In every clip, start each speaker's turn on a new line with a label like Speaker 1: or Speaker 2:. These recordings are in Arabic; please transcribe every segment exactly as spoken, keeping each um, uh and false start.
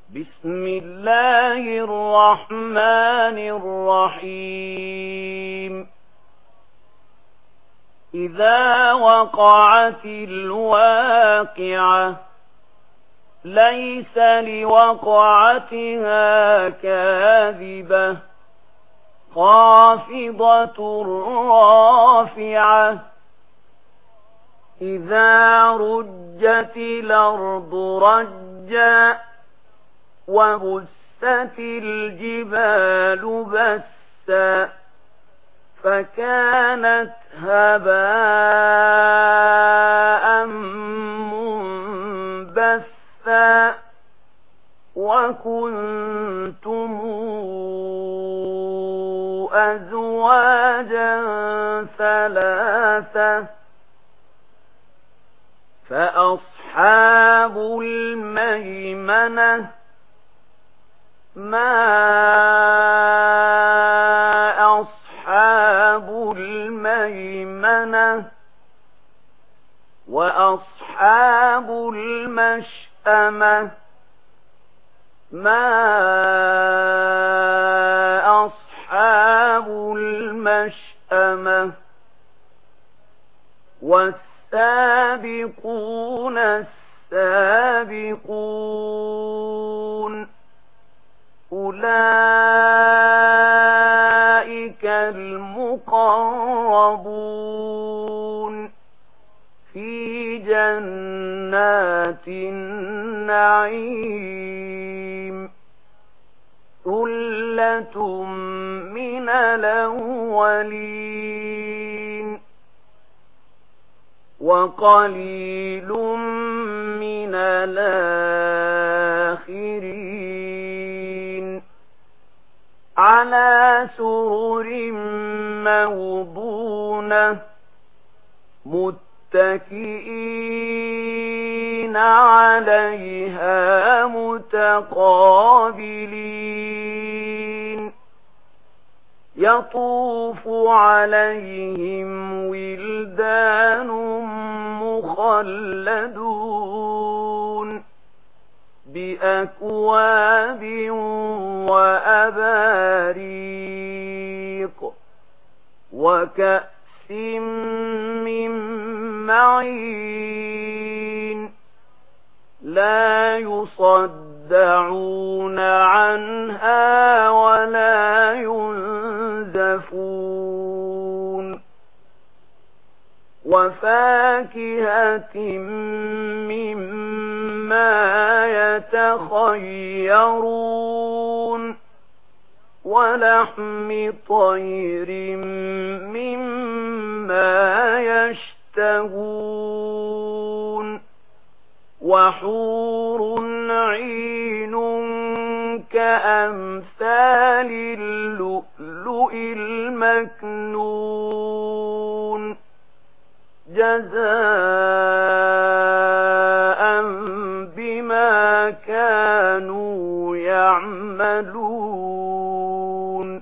Speaker 1: بسم الله الرحمن الرحيم إذا وقعت الواقعة ليس لوقعتها كاذبة خافضة رافعة إذا رجت الأرض رجا وبست الجبال بسا فكانت هباء منبثا وكنتم أزواجا ثلاثة فأصحاب الميمنة ما أصحاب الميمنة وأصحاب المشأمة ما أصحاب المشأمة والسابقون السابقون أولئك المقربون في جنات النعيم ثلة من الأولين وقليل من الآخرين على سرر موضونة متكئين عليها متقابلين يطوف عليهم ولدان مخلدون بأكواب وأباريق وكأس من معين لا يصدعون عنها ولا ينزفون وفاكهة مما يتخيرون ولحم طير مما يشتهون وحور عين كأمثال اللؤلؤ المكنون جزاء بما كانوا يعملون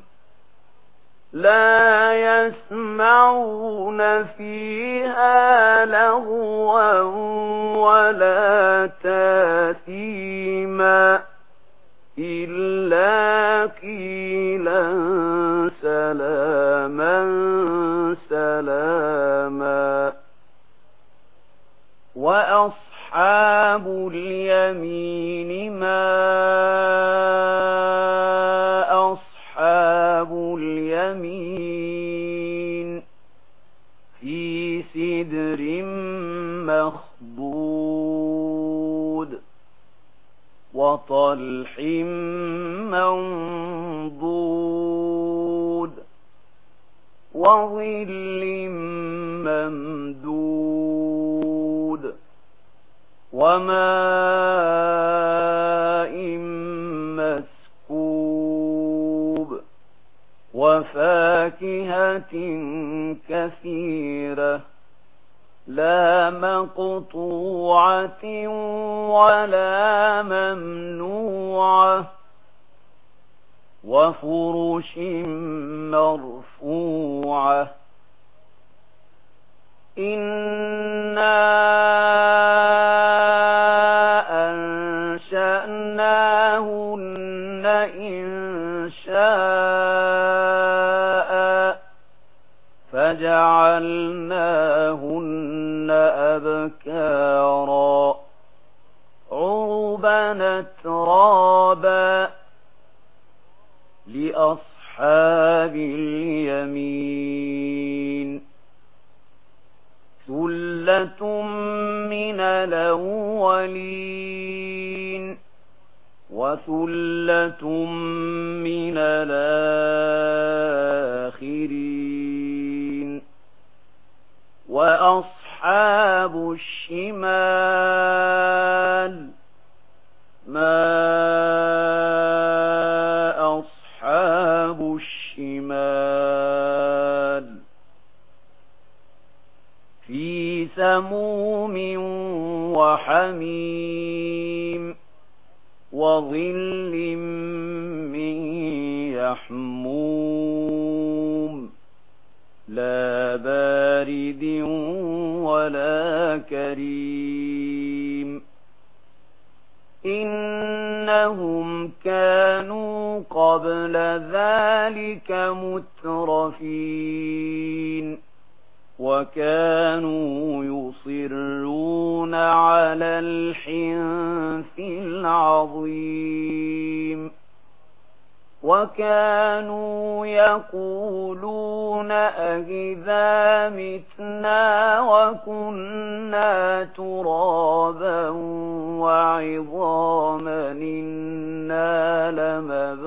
Speaker 1: لا يسمعون فيها لغوا ولا تاثيما إلا قيلا سلاما سلاما وأصحاب اليمين ما أصحاب اليمين في سدر مخضود وطلح منضود وظل ممدود وماء مسكوب وفاكهة كثيرة لا مقطوعة ولا ممنوعة وفرش مرفوعة إنا أنشأناهن إنشاء فجعلناهن أبكارا عربا أترابا لأصحاب اليمين ثلة من الأولين وثلة من الآخرين وأصحاب الشمال ما أصحاب الشمال في سموم وحميم وظل من يحموم لا بارد ولا كريم إنهم كانوا قبل ذلك مترفين وكانوا يصرون على الحنث العظيم وكانوا يقولون أئذا متنا وكنا ترابا وعظاما إنا لمبعوثون